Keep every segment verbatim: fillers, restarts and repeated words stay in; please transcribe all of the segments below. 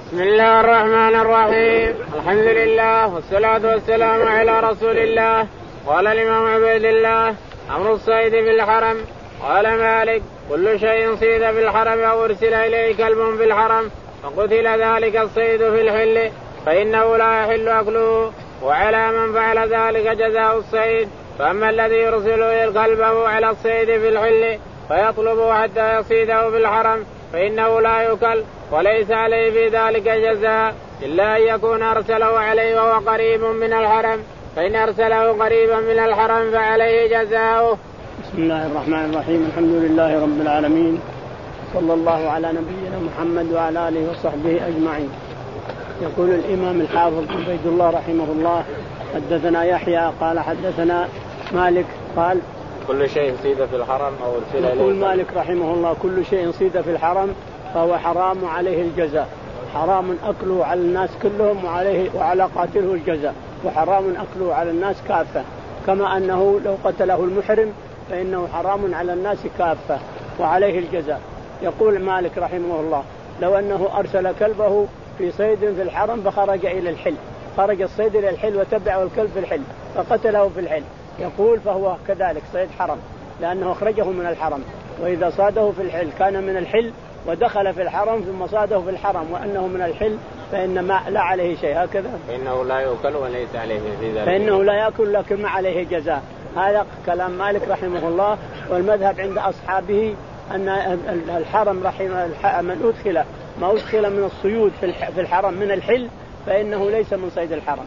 بسم الله الرحمن الرحيم. الحمد لله والصلاة والسلام على رسول الله. قال الإمام عبيد الله أمر الصيد في الحرم. قال مالك كل شيء صيد في الحرم أو أرسل إليه كلب في الحرم فقتل ذلك الصيد في الحل فإنه لا يحل أكله وعلى من فعل ذلك جزاء الصيد. فأما الذي يرسل كلبه على الصيد في الحل فيطلبه حتى يصيده في الحرم فإنه لا يؤكل وليس عليه في ذلك جزاء إلا أن يكون أرسله عليه وهو قريب من الحرم فإن أرسله قريبا من الحرم فعليه جزاؤه. بسم الله الرحمن الرحيم. الحمد لله رب العالمين صلى الله على نبينا محمد وعلى آله وصحبه أجمعين. يقول الإمام الحافظ عبيد الله رحمه الله حدثنا يحيى قال حدثنا مالك قال كل شيء صيد في الحرم أو أرسل إليه. يقول مالك رحمه الله كل شيء صيد في الحرم فهو حرام عليه الجزاء، حرام أكله على الناس كلهم وعليه وعلى قاتله الجزاء، وحرام أكله على الناس كافة كما أنه لو قتله المحرم فإنه حرام على الناس كافة وعليه الجزاء. يقول مالك رحمه الله لو أنه أرسل كلبه في صيد في الحرم فخرج إلى الحل، خرج الصيد إلى الحل وتبعه الكلب في الحل فقتله في الحل، يقول فهو كذلك صيد حرم لأنه أخرجه من الحرم، وإذا صاده في الحل كان من الحل ودخل في الحرم ثم صاده في الحرم وأنه من الحل فإن ما لا عليه شيء هكذا فإنه لا يأكل وليس عليه في ذلك فإنه لا يأكل لكن ما عليه جزاء. هذا كلام مالك رحمه الله. والمذهب عند أصحابه أن الحرم رحمه من أدخل ما أدخل من الصيود في الحرم من الحل فإنه ليس من صيد الحرم.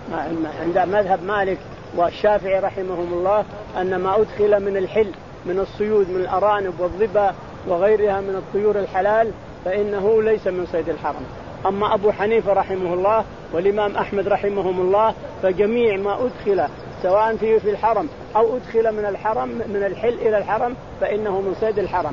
عند مذهب مالك والشافعي رحمهم الله أن ما أدخل من الحل من الصيود من الأرانب والظبا وغيرها من الطيور الحلال فإنه ليس من صيد الحرم. أما أبو حنيفة رحمه الله والإمام أحمد رحمهم الله فجميع ما أدخل سواء فيه في الحرم أو أدخل من الحرم من الحل إلى الحرم فإنه من صيد الحرم.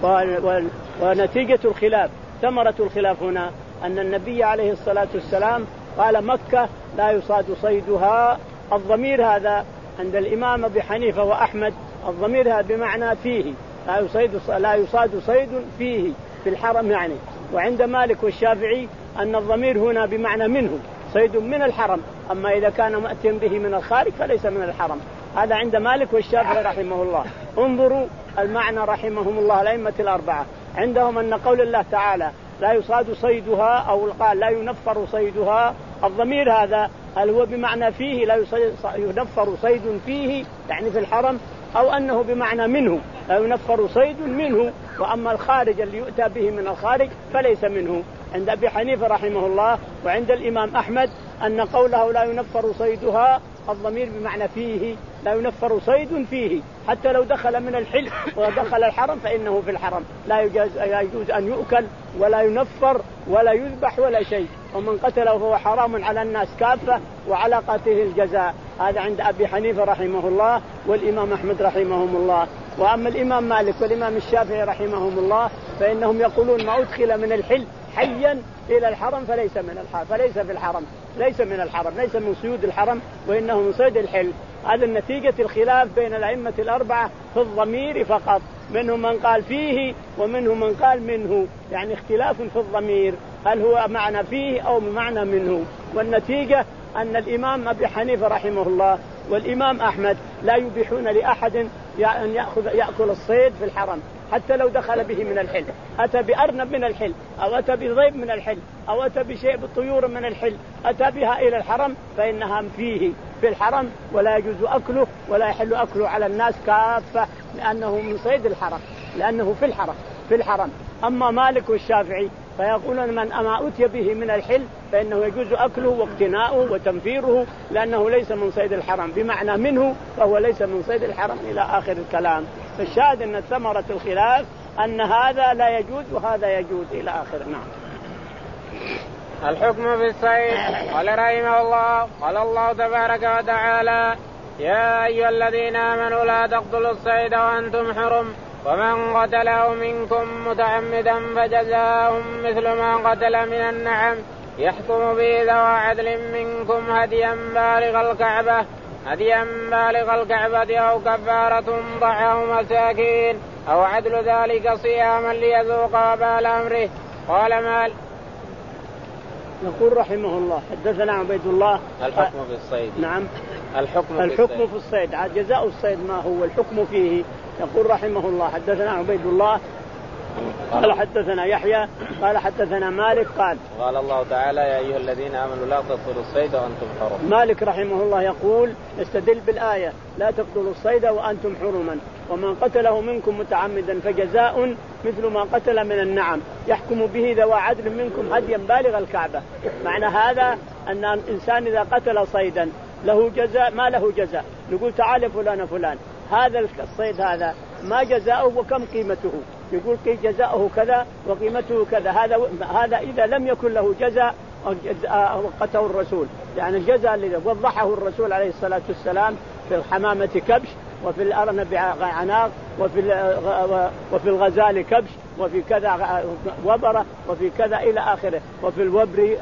ونتيجة الخلاف ثمرة الخلاف هنا أن النبي عليه الصلاة والسلام قال مكة لا يصاد صيدها. الضمير هذا عند الإمام أبي حنيفة وأحمد الضمير هذا بمعنى فيه، لا يصاد لا يصاد صيد فيه في الحرم يعني. وعند مالك والشافعي أن الضمير هنا بمعنى منه، صيد من الحرم، أما إذا كان مأتيا به من الخارج فليس من الحرم. هذا عند مالك والشافعي رحمه الله. انظروا المعنى رحمهم الله الأئمة الأربعة. عندهم أن قول الله تعالى لا يصاد صيدها أو قال لا ينفر صيدها، الضمير هذا هل هو بمعنى فيه لا ينفر صيد فيه يعني في الحرم، أو أنه بمعنى منه لا ينفر صيد منه، وأما الخارج اللي يؤتى به من الخارج فليس منه. عند أبي حنيفة رحمه الله وعند الإمام أحمد أن قوله لا ينفر صيدها الضمير بمعنى فيه، لا ينفر صيد فيه حتى لو دخل من الحل ودخل الحرم فإنه في الحرم لا يجوز أن يؤكل ولا ينفر ولا يذبح ولا شيء، ومن قتله فهو حرام على الناس كافة وعلى قاتله الجزاء. هذا عند أبي حنيفة رحمه الله والإمام أحمد رحمهم الله. وأما الإمام مالك والإمام الشافعي رحمهم الله فإنهم يقولون ما أدخل من الحل حيا إلى الحرم فليس من الحرم فليس في الحرم ليس من الحرم ليس من صيود الحرم وإنه من صيد الحل. هذا النتيجة الخلاف بين الأئمة الأربعة في الضمير فقط، منهم من قال فيه ومنهم من قال منه، يعني اختلاف في الضمير هل هو معنى فيه أو معنى منه. والنتيجة أن الإمام أبي حنيفة رحمه الله والإمام أحمد لا يبيحون لأحد أن يأخذ يأكل الصيد في الحرم حتى لو دخل به من الحل، أتى بأرنب من الحل أو أتى بضيب من الحل أو أتى بشيء بالطيور من الحل أتى بها إلى الحرم فإنها فيه في الحرم ولا يجوز أكله ولا يحل أكله على الناس كافة لأنه من صيد الحرم لأنه في الحرم في الحرم. أما مالك والشافعي فيقولون من أما أتي به من الحل فإنه يجوز أكله واقتناؤه وتنفيره لأنه ليس من صيد الحرم، بمعنى منه فهو ليس من صيد الحرم إلى آخر الكلام. فالشاهد أن ثمرة الخلاف أن هذا لا يجوز وهذا يجوز إلى آخر. نعم. الحكم في الصيد. قال رحمه الله قال الله تبارك وتعالى يا أيها الذين آمنوا لا تقتلوا الصيد وأنتم حرم ومن قتله منكم متعمدا فجزاء مثل ما قتل من النعم يحكم به ذو عدل منكم هديا بالغ الكعبة هديا بالغ الكعبة أو كفارة طعام مساكين أو عدل ذلك صياما ليذوق وبال أمره. قال مال يقول رحمه الله حدثنا عبيد الله. الحكم في الصيد. نعم الحكم, الحكم في, في الصيد عاد جزاء الصيد ما هو الحكم فيه. يقول رحمه الله حدثنا عبيد الله قال حدثنا يحيى قال حدثنا مالك قال قال الله تعالى يا أيها الذين آمنوا لا تقتلوا الصيد وأنتم حرم. مالك رحمه الله يقول استدل بالآية لا تقتلوا الصيد وأنتم حرما ومن قتله منكم متعمدا فجزاء مثل ما قتل من النعم يحكم به ذوى عدل منكم هديا بالغ الكعبة. معنى هذا أن الإنسان إذا قتل صيدا له جزاء ما له جزاء نقول تعال فلان فلان هذا الصيد هذا ما جزاؤه وكم قيمته يقول كي جزاؤه كذا وقيمته كذا. هذا هذا إذا لم يكن له جزاء وقته الرسول يعني الجزاء الذي وضحه الرسول عليه الصلاة والسلام في الحمامة كبش وفي الأرنب عناق وفي وفي الغزال كبش وفي كذا وبرة وفي كذا إلى آخره وفي الوبر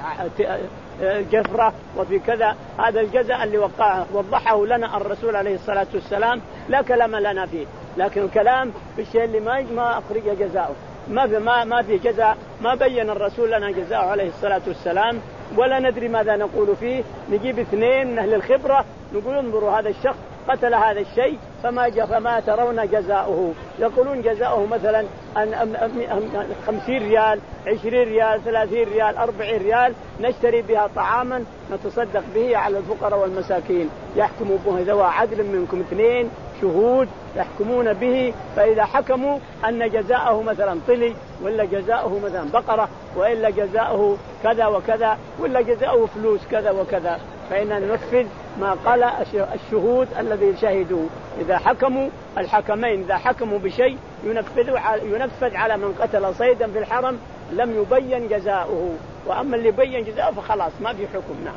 جفرة وفي كذا. هذا الجزاء اللي وقعه وضحه لنا الرسول عليه الصلاة والسلام لا كلام لنا فيه لكن الكلام في الشيء اللي ما ما أخرج جزاؤه ما في ما ما في جزاء ما بين الرسول لنا جزاؤه عليه الصلاة والسلام ولا ندري ماذا نقول فيه. نجيب اثنين من أهل الخبرة نقول انظروا هذا الشخص قتل هذا الشيء فما فما ترون جزاؤه يقولون جزاؤه مثلا خمسين ريال عشرين ريال ثلاثين ريال أربعين ريال نشتري بها طعاما نتصدق به على الفقراء والمساكين. يحكم به ذوى عدل منكم اثنين شهود يحكمون به فإذا حكموا أن جزاؤه مثلا طلي ولا جزاؤه مثلا بقرة وإلا جزاؤه كذا وكذا ولا جزاؤه فلوس كذا وكذا فإننا ننفذ ما قال الشهود الذي شهدوا. إذا حكموا الحكمين إذا حكموا بشيء ينفذوا ينفذ على من قتل صيدا في الحرم لم يبين جزاؤه وأما اللي بين جزاؤه فخلاص ما في حكم. نعم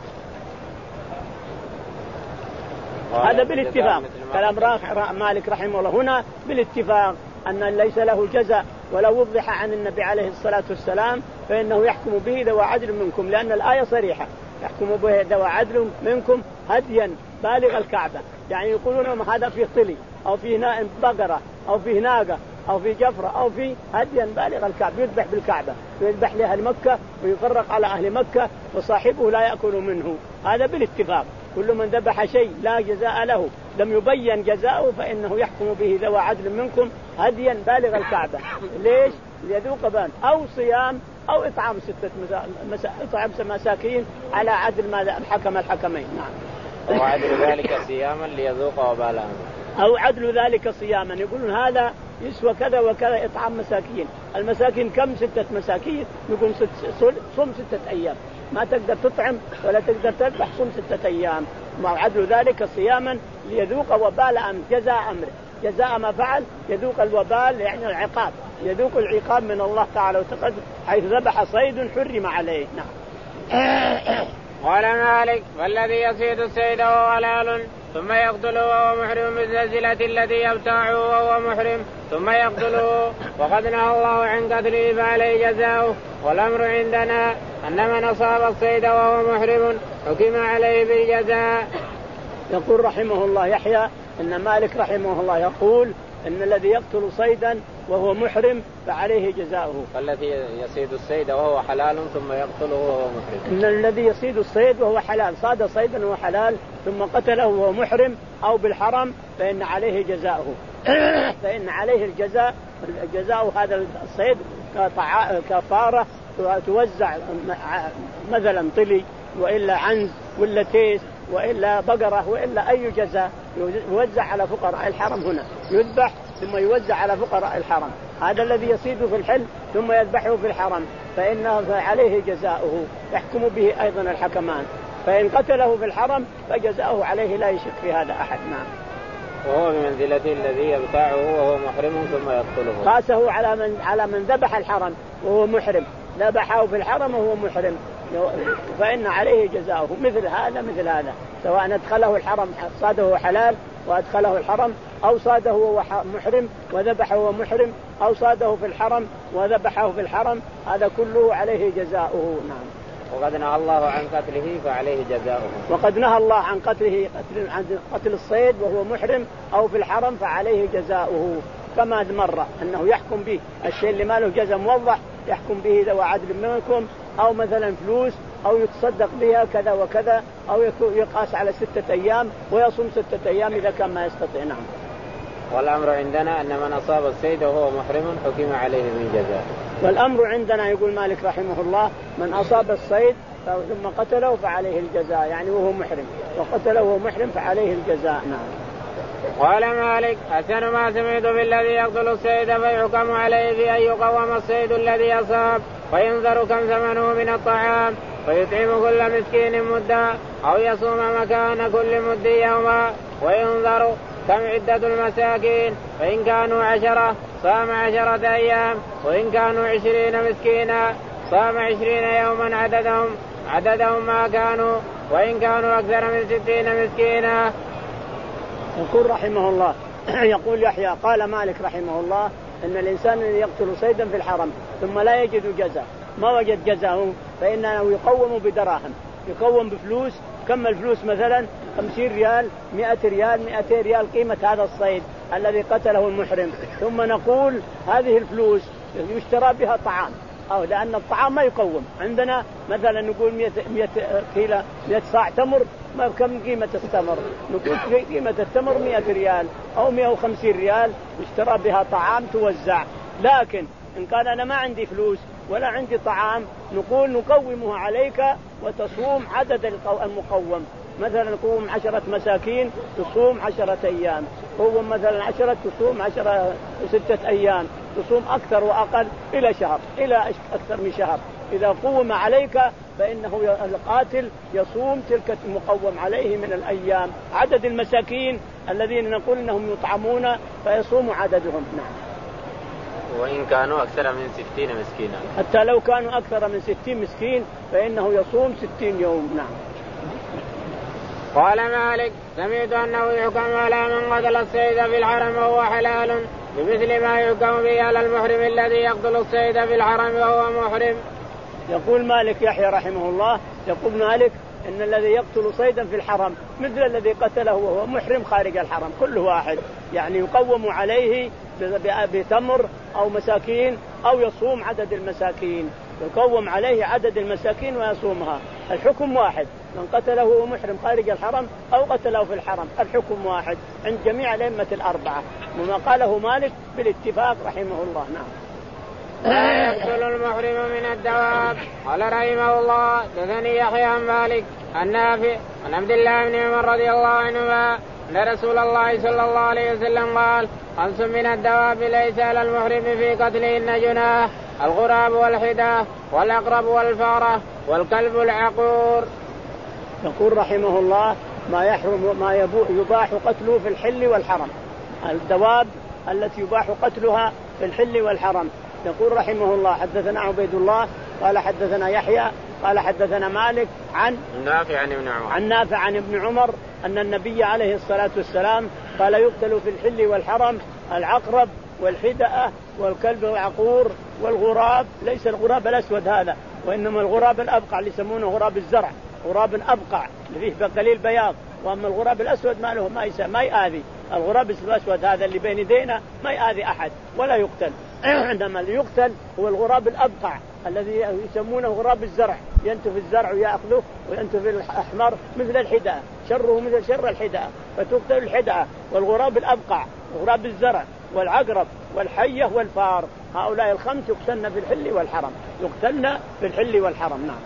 هذا بالاتفاق كلام مالك رحمه الله هنا بالاتفاق أن ليس له جزاء ولو وضح عن النبي عليه الصلاة والسلام فإنه يحكم به ذوى عدل منكم لأن الآية صريحة يحكم به ذوى عدل منكم هديا بالغ الكعبة يعني يقولون هذا فيه طلي أو فيه نائم بقرة أو فيه ناقة أو في جفرة أو في هديا بالغ الكعبة يذبح بالكعبة ويذبح لأهل مكة ويفرق على أهل مكة وصاحبه لا يأكل منه. هذا بالاتفاق كل من ذبح شيء لا جزاء له لم يبين جزاؤه فإنه يحكم به ذوى عدل منكم هديا بالغ الكعبة. ليش؟ ليذوق بان أو صيام أو إطعام ستة مسا... إطعام مساكين على عدل ماذا الحكم الحكمين. نعم أو عدل ذلك صياما ليذوق وبال أمره أو عدل ذلك صياما يقولون هذا يسوى كذا وكذا إطعام مساكين. المساكين كم؟ ستة مساكين نقول ست... صم ستة أيام ما تقدر تطعم ولا تقدر تذبح صم ستة أيام مع عدل ذلك صياما ليذوق وبال أمر جزاء أمره جزاء ما فعل يذوق الوبال يعني العقاب يذوق العقاب من الله تعالى وتقدم حيث ذبح صيد حرم عليه. نعم قال مالك والذي يصيد الصيد وهو حلال ثم يقتله وهو محرم بالزلزلة التي يبتاعه وهو محرم ثم يقتله وقد نهى الله عن قتله فعليه جزاؤه والأمر عندنا أن من أصاب الصيد وهو محرم حكم عليه بالجزاء. يقول رحمه الله يحيى أن مالك رحمه الله يقول أن الذي يقتل صيدا وهو محرم فعليه جزاؤه. الذي يصيد الصيد وهو حلال ثم يقتله وهو محرم إن الذي يصيد الصيد وهو حلال صاد صيدا وهو حلال ثم قتله وهو محرم أو بالحرم فإن عليه جزاؤه فإن عليه الجزاء الجزاء هذا الصيد كفارة توزع مثلا طلي وإلا عنز ولا تيس وإلا بقرة وإلا أي جزاء يوزع على فقراء الحرم هنا يذبح ثم يوزع على فقراء الحرم. هذا الذي يصيد في الحل ثم يذبحه في الحرم فإنه عليه جزاؤه يحكم به أيضا الحكمان. فإن قتله في الحرم فجزاؤه عليه لا يشك في هذا أحد. نعم وهو بمنزلة الذي يبتاعه وهو محرم ثم يقتله قاسه على من على من ذبح الحرم وهو محرم ذبحه في الحرم وهو محرم فإن عليه جزاؤه مثل هذا مثل هذا سواء أدخله الحرم صاده حلال وأدخله الحرم أو صاده وهو محرم وذبحه وهو محرم أو صاده في الحرم وذبحه في الحرم هذا كله عليه جزاؤه. نعم وقد نهى الله عن قتله فعليه جزاؤه وقد نهى الله عن قتله قتل, عن قتل الصيد وهو محرم أو في الحرم فعليه جزاؤه كما مر أنه يحكم به الشيء اللي ما له جزاء موضح يحكم به ذوى عدل منكم أو مثلا فلوس أو يتصدق بها كذا وكذا، أو يقاس على ستة أيام ويصوم ستة أيام إذا كان ما يستطيع. نعم. والأمر عندنا أن من أصاب الصيد وهو محرم حكم عليه من جزاء. والأمر عندنا يقول مالك رحمه الله من أصاب الصيد ثم قتله فعليه الجزاء، يعني وهو محرم، وقتله وهو محرم فعليه الجزاء. نعم. قال مالك أحسن ما سمعت بالذي يقتل الصيد فيحكم عليه بأن يقوم الصيد الذي أصاب وينظر كم ثمنه من الطعام ويطعم كل مسكين مدا أو يصوم مكان كل مد يوما وينظر كم عدة المساكين، فإن كانوا عشرة صام عشرة أيام، وإن كانوا عشرين مسكينا صام عشرين يوما عددهم عددهم ما كانوا، وإن كانوا أكثر من ستين مسكينا. يقول رحمه الله يقول يحيى قال مالك رحمه الله أن الإنسان الذي يقتل صيدا في الحرم ثم لا يجد جزاء، ما وجد جزاءه، فإنه يقوم بدراهم، يقوم بفلوس. كم الفلوس؟ مثلا خمسين ريال، مئة ريال، مئتين ريال قيمة هذا الصيد الذي قتله المحرم. ثم نقول هذه الفلوس يشترى بها طعام، أو لأن الطعام ما يقوم عندنا. مثلا نقول مئة كيلو مئة صاع تمر، ما كم قيمة التمر؟ نقول قيمة التمر مئة ريال أو مئة وخمسين ريال يشترى بها طعام توزع. لكن إن كان أنا ما عندي فلوس ولا عندي طعام نقول نقومه عليك وتصوم عدد المقوم. مثلا نقوم عشرة مساكين تصوم عشرة أيام، قوم مثلا عشرة تصوم عشرة ستة أيام، تصوم أكثر وأقل إلى شهر، إلى أكثر من شهر. إذا قوم عليك فإنه القاتل يصوم تلك المقوم عليه من الأيام عدد المساكين الذين نقول إنهم يطعمون فيصوم عددهم. نعم. وإن كانوا أكثر من ستين مسكينا، حتى لو كانوا أكثر من ستين مسكين فإنه يصوم ستين يوم. نعم. قال مالك سمعت أنه يحكم على من قتل الصيد في الحرم وهو حلال بمثل ما يحكم به على المحرم الذي يقتل الصيد في الحرم وهو محرم. يقول مالك يحيى رحمه الله يقول مالك إن الذي يقتل صيدا في الحرم مثل الذي قتله وهو محرم خارج الحرم، كل واحد يعني يقوم عليه بتمر أو مساكين أو يصوم عدد المساكين، يقوم عليه عدد المساكين ويصومها. الحكم واحد، من قتله وهو محرم خارج الحرم أو قتله في الحرم الحكم واحد عند جميع الأئمة الأربعة، وما قاله مالك بالاتفاق رحمه الله. نعم. لا يقتل المحرم من الدواب. قال رحمه الله دثني يحيى عن مالك النافع عن عبد الله بن عمر رضي الله عنهما أن رسول الله صلى الله عليه وسلم قال خمس من الدواب ليس على المحرم في قتلهن جناح: الغراب والحدة والعقرب والفارة والكلب العقور. يقول رحمه الله ما يحرم ما يباح قتله في الحل والحرم، الدواب التي يباح قتلها في الحل والحرم. يقول رحمه الله حدثنا عبيد الله قال حدثنا يحيى قال حدثنا مالك عن نافع عن ابن عمر عن نافع عن ابن عمر أن النبي عليه الصلاة والسلام قال يقتل في الحل والحرم العقرب والحدأة والكلب العقور والغراب، ليس الغراب الأسود هذا وإنما الغراب الأبقع اللي يسمونه غراب الزرع، غراب أبقع اللي فيه قليل بياض، وأما الغراب الأسود ما له ما يسمى ما يآذي. الغراب الأسود هذا اللي بين يدينا ما يآذي أحد ولا يقتل، عندما يقتل هو الغراب الأبقع الذي يسمونه غراب الزرع، ينتف الزرع ويأخذه وينتف الأحمر مثل الحدأة، شره مثل شر الحدأة فتقتل الحدأة والغراب الأبقع وغراب الزرع والعقرب والحية والفار، هؤلاء الخمس يقتلن في الحل والحرم، يقتلن في الحل والحرم. نعم.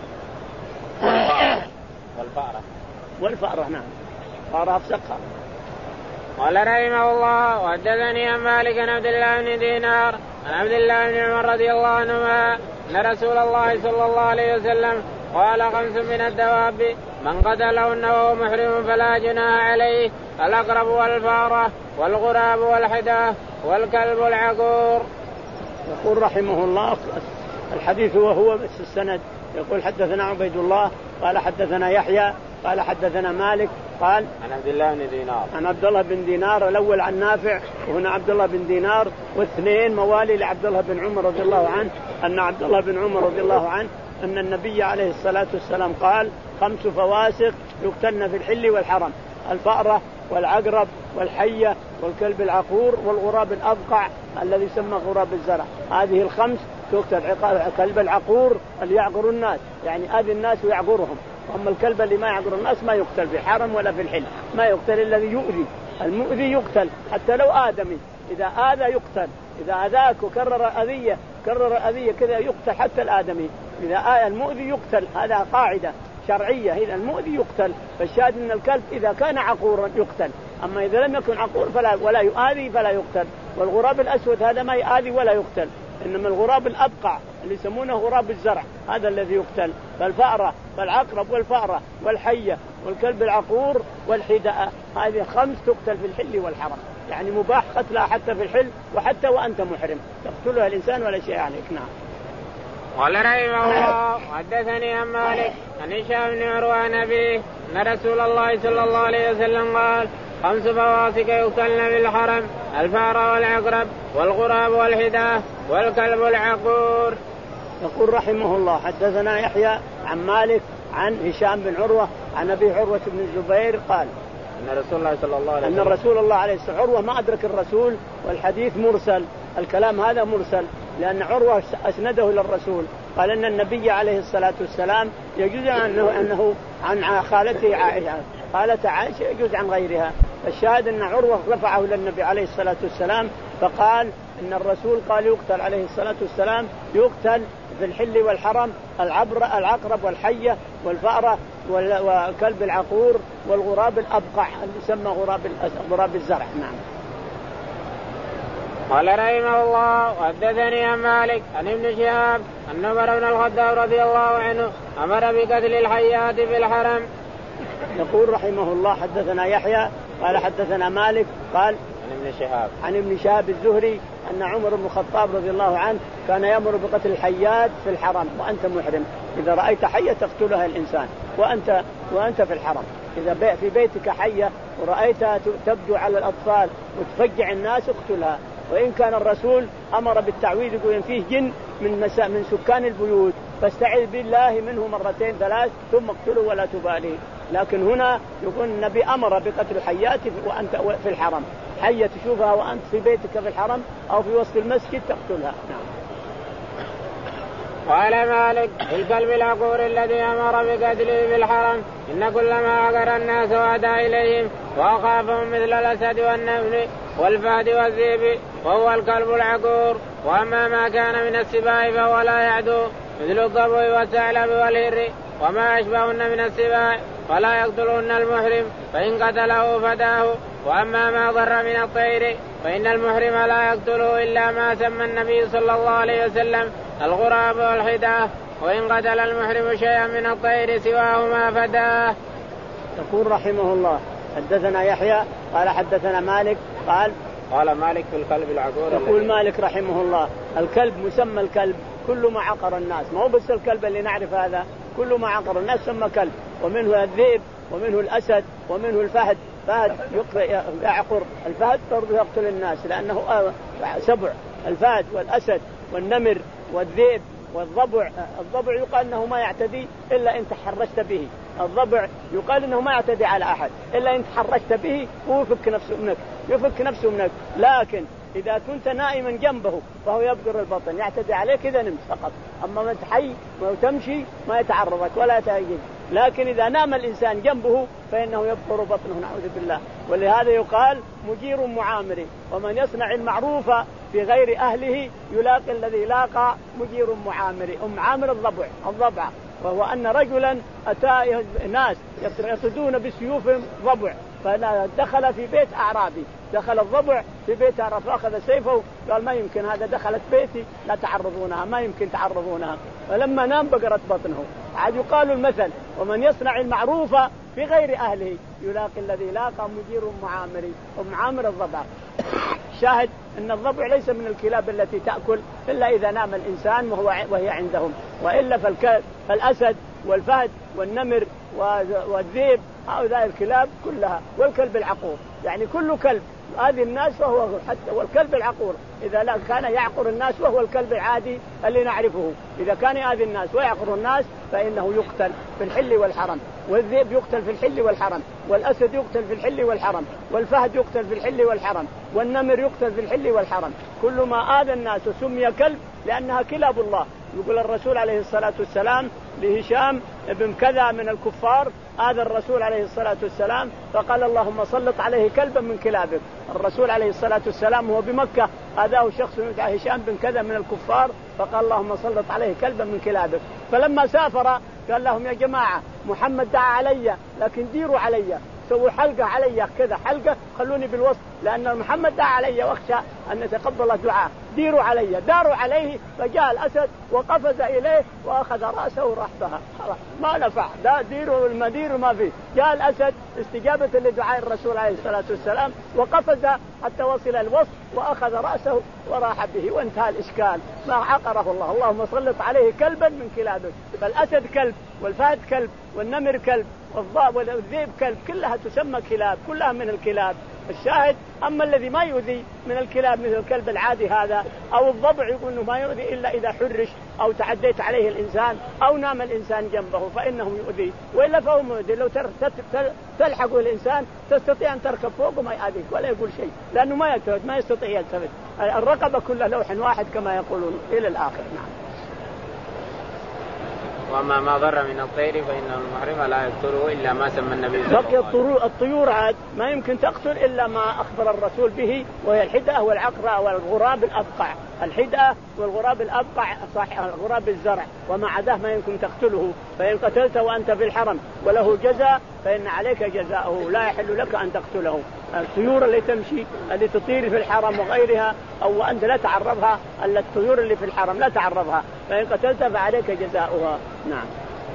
والفأرة والفأرة نعم فأرة أفسقها. قال رحمه الله وحدثني عن مالك عن عبد الله بن دينار عن عبد الله بن عمر رضي الله عنهما أن رسول الله صلى الله عليه وسلم قال خمس من الدواب من قتلهن وهو محرم فلا جناح عليه: العقرب والفارة والغراب والحدة والكلب العقور. يقول رحمه الله الحديث وهو بس السند، يقول حدثنا عبيد الله قال حدثنا يحيى قال حدثنا مالك قال عن عبد الله بن دينار عن عبد الله بن دينار، الأول عن نافع وهنا عبد الله بن دينار، واثنين موالي لعبد الله بن عمر رضي الله عنه، أن عبد الله بن عمر رضي الله عنه أن النبي عليه الصلاة والسلام قال خمس فواسق يقتلن في الحل والحرم: الفأرة والعقرب والحية والكلب العقور والغراب الأبقع الذي يسمى غراب الزرع. هذه الخمس تقتل. كلب العقور اللي يعقر الناس يعني آذي الناس ويعقرهم، أما الكلب اللي ما يعقر الناس ما يقتل في حرم ولا في الحل، ما يقتل الذي يؤذي. المؤذي يقتل حتى لو آدمي، إذا آذى يقتل، إذا أذاك وكرر أذية كرر أذية كذا يقتل حتى الآدمي. إذا آذى المؤذي يقتل، هذا قاعدة شرعية، إذا المؤذي يقتل. فالشاهد أن الكلب إذا كان عقورا يقتل، أما إذا لم يكن عقور فلا ولا يؤذي فلا يقتل. والغراب الأسود هذا ما يؤذي ولا يقتل، إنما الغراب الأبقع اللي يسمونه غراب الزرع هذا الذي يقتل. فالفأرة والعقرب والفأرة والحية والكلب العقور والحداء هذه خمس تقتل في الحل والحرم، يعني مباح قتلها حتى في الحل وحتى وأنت محرم تقتلها الإنسان ولا شيء عليك. نعم. قال رحمه الله حدثني عن مالك عن هشام بن عروة عن أبيه أن رسول الله صلى الله عليه وسلم قال خمس فواسق يقتلن بالحرم: الفأر والعقرب والغراب والحداة والكلب العقور. يقول رحمه الله حدثنا يحيى عن مالك عن هشام بن عروة عن أبي عروة بن الزبير قال أن رسول الله صلى الله عليه وسلم أن رسول الله عليه وسلم عروة ما أدرك الرسول، والحديث مرسل، الكلام هذا مرسل لأن عروة أسنده للرسول. قال أن النبي عليه الصلاة والسلام يجوز أنه, أنه عن خالته عائشة، خالة عائشة يجوز عن غيرها. الشاهد أن عروة رفعه للنبي عليه الصلاة والسلام فقال إن الرسول قال يقتل عليه الصلاة والسلام، يقتل في الحل والحرم العبر العقرب والحية والفأرة والكلب العقور والغراب الأبقع اللي يسمى غراب غراب الزرع. نعم. قال رحمه الله وحدثني عن مالك عن ابن شهاب أن عمر بن الخطاب رضي الله عنه أمر بقتل الحيات في الحرم. يقول رحمه الله حدثنا يحيى قال حدثنا مالك قال عن ابن شهاب عن ابن شهاب الزهري أن عمر بن الخطاب رضي الله عنه كان يأمر بقتل الحيات في الحرم وأنت محرم. إذا رأيت حية تقتلها الإنسان وأنت وأنت في الحرم. إذا في بيتك حية ورأيتها تبدو على الأطفال وتفجع الناس اقتلها. وإن كان الرسول أمر بالتعويذ يقول فيه جن من مساء من سكان البيوت فاستعذ بالله منه مرتين ثلاث ثم اقتله ولا تبالي. لكن هنا يقول النبي أمر بقتل الحيات وأنت في الحرم، حية تشوفها وأنت في بيتك في الحرم أو في وسط المسجد تقتلها. نعم. قال مالك الكلب العقور الذي أمر بقتله في الحرم إن كلما عقر الناس وأدى إليهم وأخافهم مثل الأسد والنمل والفهد والذئب وهو الكلب العقور. وأما ما كان من السباع فهو لا يعدو مثل الضبع والثعلب والهر وما أشبهن من السباع فلا يقتلهن المحرم فإن قتله فداه. وأما ما ضر من الطير فإن المحرم لا يقتله إلا ما سمى النبي صلى الله عليه وسلم الغراب والحداة، وإن قتل المحرم شيئا من الطير سواهما فداه. يقول رحمه الله حدثنا يحيى قال حدثنا مالك قال قال مالك في الكلب العقور. يقول مالك رحمه الله الكلب مسمى الكلب كل ما عقر الناس، ما هو بس الكلب اللي نعرف هذا، كل ما عقر الناس سمى كلب. ومنه الذئب ومنه الأسد ومنه الفهد، فهد يعقر الفهد برضه يقتل الناس لأنه سبع. الفهد والأسد والنمر والذئب والضبع. الضبع يقال أنه ما يعتدي إلا إن تحرشت به، الضبع يقال أنه ما يعتدي على أحد إلا إن تحرشت به هو يفك نفسه منك يفك نفسه منك. لكن إذا كنت نائما جنبه فهو يبقر البطن يعتدي عليك إذا نمت فقط، أما من تحي وتمشي ما يتعرضك ولا يتهيج. لكن إذا نام الإنسان جنبه فإنه يبقر بطنه نعوذ بالله. ولهذا يقال مجير معامر، ومن يصنع المعروف في غير أهله يلاقي الذي لاقى مجير معامر. أم عامر الضبع الضبع وهو أن رجلا أتى ناس يصدون بسيوفهم ضبع فدخل في بيت أعرابي، دخل الضبع في بيت أعرابي فأخذ سيفه قال ما يمكن هذا دخلت بيتي لا تعرضونها، ما يمكن تعرضونها. فلما نام بقرت بطنه. عاد يقال المثل ومن يصنع المعروف في غير أهله يلاقي الذي لاقى مجير معامري. أم عامر الضبع. شاهد أن الضبع ليس من الكلاب التي تأكل إلا إذا نام الإنسان وهو وهي عندهم، وإلا فالكلب فالأسد والفهد والنمر والذئب هؤلاء الكلاب كلها. والكلب العقور يعني كل كلب هذه الناس فهو حتى والكلب العقور إذا لا كان يعقر الناس وهو الكلب العادي اللي نعرفه، إذا كان يؤذي الناس ويعقر الناس فإنه يقتل في الحل والحرم. والذئب يقتل في الحل والحرم، والأسد يقتل في الحل والحرم، والفهد يقتل في الحل والحرم، والنمر يقتل في الحل والحرم. كل ما آذى الناس وسمي كلب لأنها كلاب الله. يقول الرسول عليه الصلاة والسلام لهشام ابن كذا من الكفار هذا الرسول عليه الصلاة والسلام فقال اللهم سلط عليه كلبا من كلابك. الرسول عليه الصلاة والسلام هو بمكة هذا هو شخص يدعى هشام بن كذا من الكفار فقال اللهم سلط عليه كلبا من كلابك. فلما سافر قال لهم يا جماعة محمد دعا علي لكن ديروا علي سووا حلقة علي كذا حلقة خلوني بالوسط لأن محمد دعا علي واخشى أن يتقبل دعاء ديروا علي. داروا عليه فجاء الأسد وقفز إليه وأخذ رأسه ورحبها ما نفع دا ديروا المدير ما فيه. جاء الأسد استجابة لدعاء الرسول عليه الصلاة والسلام وقفز حتى وصل الوسط وأخذ رأسه وراح به وانتهى الإشكال ما عقره الله. اللهم سلط عليه كلبا من كلابك. فالأسد كلب والفهد كلب والنمر كلب والضاب والذئب كلب كلها تسمى كلاب كلها من الكلاب. الشاهد أما الذي ما يؤذي من الكلاب مثل الكلب العادي هذا أو الضبع يقول إنه ما يؤذي إلا إذا حرش أو تعديت عليه الإنسان أو نام الإنسان جنبه فإنهم يؤذي وإلا فهو مؤذي. لو تلحقه الإنسان تستطيع أن تركب فوقه ما يؤذيك ولا يقول شيء لأنه ما يلتفت ما يستطيع يلتفت. الرقبة كلها لوح واحد كما يقولون إلى الآخر. نعم. وما ما ضر من الطير فإن المحرم لا يقتله إلا ما سمى النبي صلى الله عليه وسلم. بقي الطيور عاد ما يمكن تقتل إلا ما أخبر الرسول به وهي الحدأة والعقرة والغراب الأبقع. الحدأة والغراب الأبقع صح غراب الزرع وما عداه ما يمكن تقتله. فإن قتلته وأنت في الحرم وله جزاء فإن عليك جزاؤه لا يحل لك أن تقتله. الطيور اللي تمشي اللي تطير في الحرم وغيرها أو أنت لا تعرضها إلا الطيور اللي في الحرم لا تعرضها فإن قتلت فعليك جزاؤها. نعم.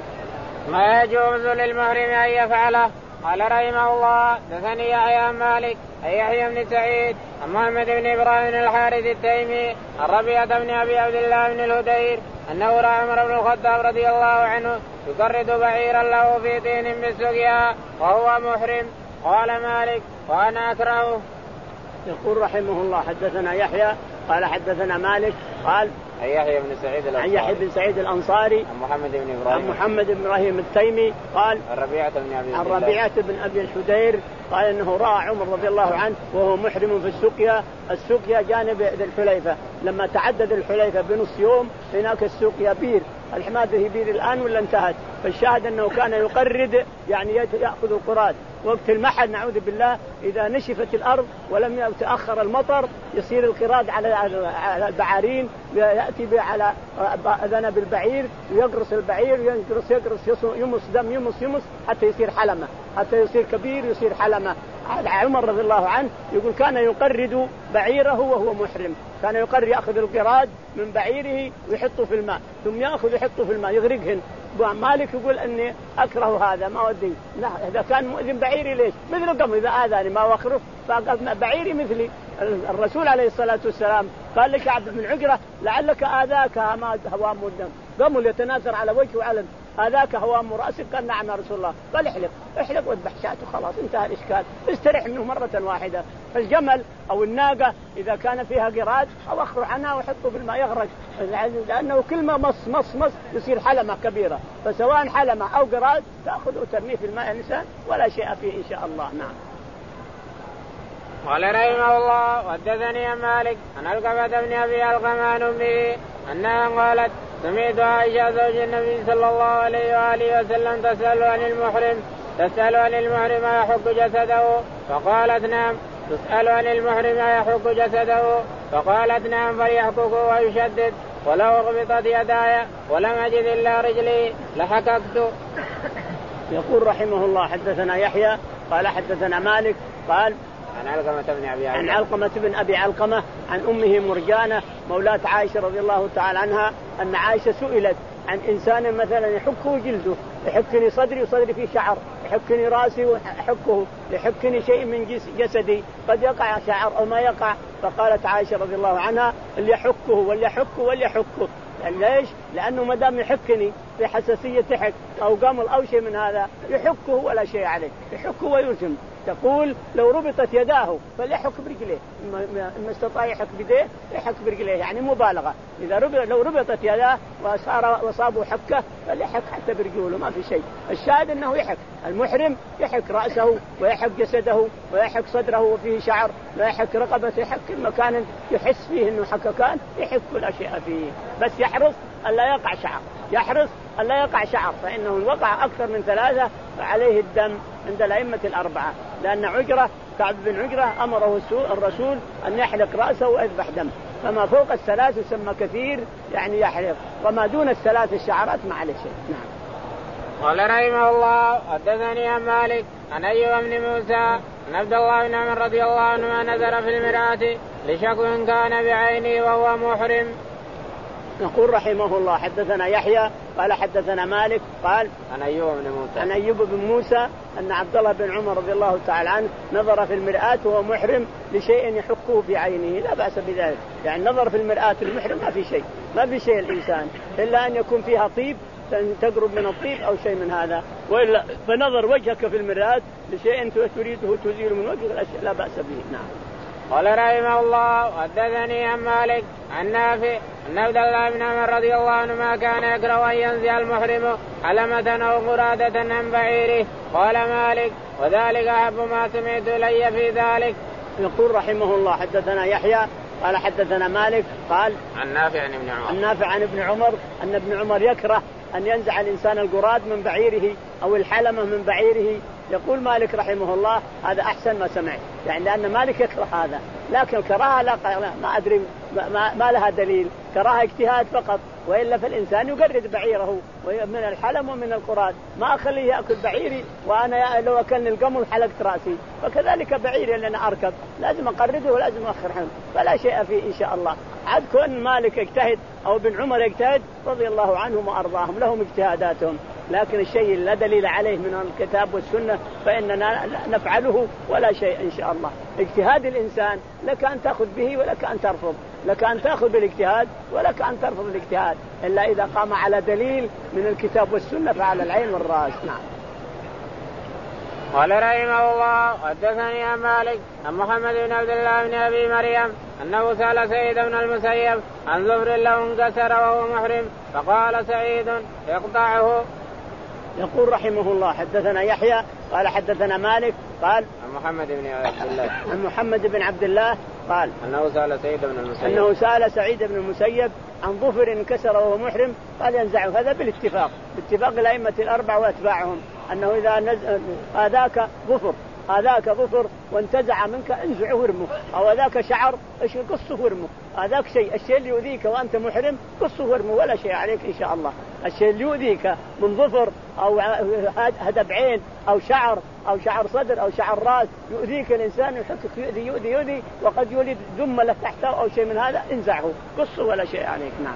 ما يجوز للمحرم أن يفعله. قال رحمه الله دثني يحيى مالك أي يحيى بن سعيد عن محمد بن إبراهيم الحارث التيمي عن ربيعة بن أبي عبد الله بن الهدير أنه رأى عمر بن الخطاب رضي الله عنه يقرد بعيرا له في طين بالسقيا وهو محرم. قال مالك وأنا أكرهه. يقول رحمه الله حدثنا يحيى قال حدثنا مالك قال عن يحيى بن سعيد الأنصاري عن يحيى بن سعيد الأنصاري عن محمد بن إبراهيم عن محمد بن إبراهيم التيمي قال عن ربيعة بن أبي عن ربيعة بن أبي الحدير قال إنه رأى عمر رضي الله عنه وهو محرم في السقيا. السقيا جانب ذي الحليفة لما تعدد الحليفة بنص يوم هناك السقيا بير الحماد هي بير الآن ولا انتهت. فالشاهد أنه كان يقرد يعني يأخذ القراد وقت المحل نعوذ بالله إذا نشفت الأرض ولم يتأخر المطر يصير القراد على البعارين يأتي على ذنب البعير ويقرص البعير يقرص يقرص يمص دم يمص يمص حتى يصير حلمة حتى يصير كبير يصير حلمة. عمر رضي الله عنه يقول كان يقرد بعيره وهو محرم. كان يقرر يأخذ القراد من بعيره ويحطه في الماء ثم يأخذ يحطه في الماء يغرقهن. مالك يقول أني أكره هذا ما ودي لا إذا كان مؤذن بعيري ليش مثل قم إذا آذاني ما وخره فقال بعيري مثلي. الرسول عليه الصلاة والسلام قال لكعب بن عجرة لعلك آذاك هوام الدم قمل يتناثر على وجهه وعلم آذاك هوام رأسك قال نعم يا رسول الله قال احلق احلق واذبح شاته خلاص انتهى الإشكال استريح منه مرة واحدة. فالجمل أو الناقة إذا كان فيها قراد أو أخر عنها وحطه في الماء يغرق لأنه كل ما مص مص مص يصير حلمة كبيرة. فسواء حلمة أو قراد تأخذ وترميه في الماء الإنسان ولا شيء فيه إن شاء الله. نعم. قال رحمه الله وحدثني مالك عن علقمة بن أبي علقمة عن أمه أنها قالت سمعت عائشة زوج النبي صلى الله عليه وآله وسلم تسأل عن المحرم تسأل عن المحرم يحك جسده فقالت نعم تسأل عن المحرم يحك جسده فقالت نعم فليحكه ويشدد ولو غبطت يداي ولم أجد إلا رجلي لحككت. يقول رحمه الله حدثنا يحيى قال حدثنا مالك قال عن علقمة بن أبي عن علقمة بن أبي علقمة عن أمه مرجانة مولاة عائشة رضي الله تعالى عنها أن عائشة سئلت عن إنسان مثلا يحكه جلده يحكني صدري وصدري فيه شعر يحكني راسي ويحكه يحكني شيء من جسدي قد يقع شعر أو ما يقع. فقالت عائشة رضي الله عنها اللي يحكه واللي يحكه واللي يحكه. يعني ليش؟ لأنه ما دام يحكني في حساسية حك أو قمل أو شيء من هذا يحكه ولا شيء عليه يحكه ويرجم تقول لو ربطت يداه فليحك برجليه، ما استطاع يحك بيديه يحك برجليه، يعني مبالغة. إذا ربط لو ربطت يداه وصار وصابوا حكة فليحك حتى برجوله ما في شيء. الشاهد أنه يحك، المحرم يحك رأسه ويحك جسده ويحك صدره وفيه شعر ويحك رقبته، يحك كل مكان يحس فيه أنه حككان يحك كل أشياء فيه، بس يحرص ألا يقع شعر، يحرص ألا يقع شعر، فإنه وقع أكثر من ثلاثة فعليه الدم عند الأئمة الأربعة، لأن عجرة كعب بن عجرة أمره الرسول أن يحلق رأسه ويذبح دم، فما فوق الثلاث يسمى كثير يعني يحلق، وما دون الثلاث الشعرات ما عليه شيء. نعم. قال رحمه الله حدثني عن مالك عن أيوب بن موسى عن عبد الله بن عمر رضي الله عنهما نظر في المرآة لشكو كان بعينه وهو محرم. نقول رحمه الله حدثنا يحيى قال حدثنا مالك قال عن أيوب بن موسى عن أيوب بن موسى أن عبد الله بن عمر رضي الله تعالى عنه نظر في المرآة وهو محرم لشيء يحكه في عينه، لا بأس بذلك، يعني نظر في المرآة المحرم ما في شيء، ما في شيء الإنسان إلا أن يكون فيها طيب تقرب من الطيب أو شيء من هذا، وإلا فنظر وجهك في المرآة لشيء تريده تزيل من وجهك الأشياء لا بأس به. نعم. قال رحمه الله حدثني عن مالك عن نافع أن عبد الله بن عمر رضي الله عنهما كان يكره أن ينزع المحرم علمة أو قرادة عن بعيره. قال مالك وذلك أحب ما سمعت إلي في ذلك. يقول رحمه الله حدثنا يحيى قال حدثنا مالك قال عن نافع عن ابن عمر النافع عن ابن عمر أن ابن عمر يكره أن ينزع الإنسان القراد من بعيره أو الحلمة من بعيره. يقول مالك رحمه الله هذا أحسن ما سمعت، يعني لأن مالك يكره هذا، لكن الكراهة لا ما أدري ما, ما لها دليل، كراهة اجتهاد فقط، وإلا فالإنسان يقرد بعيره من الحلم ومن القراد، ما أخليه يأكل بعيري وأنا لو أكلني القمل حلقت رأسي، فكذلك بعيري اللي أنا أركب لازم أقرده ولازم أخر حمل، فلا شيء فيه إن شاء الله. عاد كون مالك يجتهد أو ابن عمر يجتهد رضي الله عنهم وأرضاهم لهم اجتهاداتهم، لكن الشيء لا دليل عليه من الكتاب والسنة فإننا نفعله ولا شيء إن شاء الله. اجتهاد الإنسان لك أن تأخذ به ولك أن ترفض، لك أن تأخذ بالاجتهاد ولك أن ترفض الاجتهاد، إلا إذا قام على دليل من الكتاب والسنة فعلى العين والرأس. نعم. قال رحمه الله حدثني عن مالك عن محمد بن عبد الله بن أبي مريم أنه سأل سعيد بن المسيب عن ظفر له انكسر وهو محرم فقال سعيد يقطعه. يقول رحمه الله حدثنا يحيى قال حدثنا مالك قال عن محمد بن عبد الله عن محمد بن عبد الله قال أنه سأل سعيد بن المسيب أنه سأل سعيد بن المسيب عن ظفر انكسر وهو محرم قال ينزعه، هذا بالاتفاق باتفاق الأئمة الأربعة وأتباعهم أنه إذا نزع هذاك ظفر هذاك ظفر وانتزع منك انزعه وارمه، أو هذاك شعر ايش قصه وارمه، هذاك شيء الشيء اللي يؤذيك وأنت محرم قصه وارمه ولا شيء عليك إن شاء الله. الشيء اللي يؤذيك من ظفر أو هدب عين أو شعر أو شعر صدر أو شعر راس يؤذيك الإنسان يحكك يؤذي يؤذي يؤذي وقد يولد ذمة تحته أو شيء من هذا انزعه قصه ولا شيء عليك. نعم.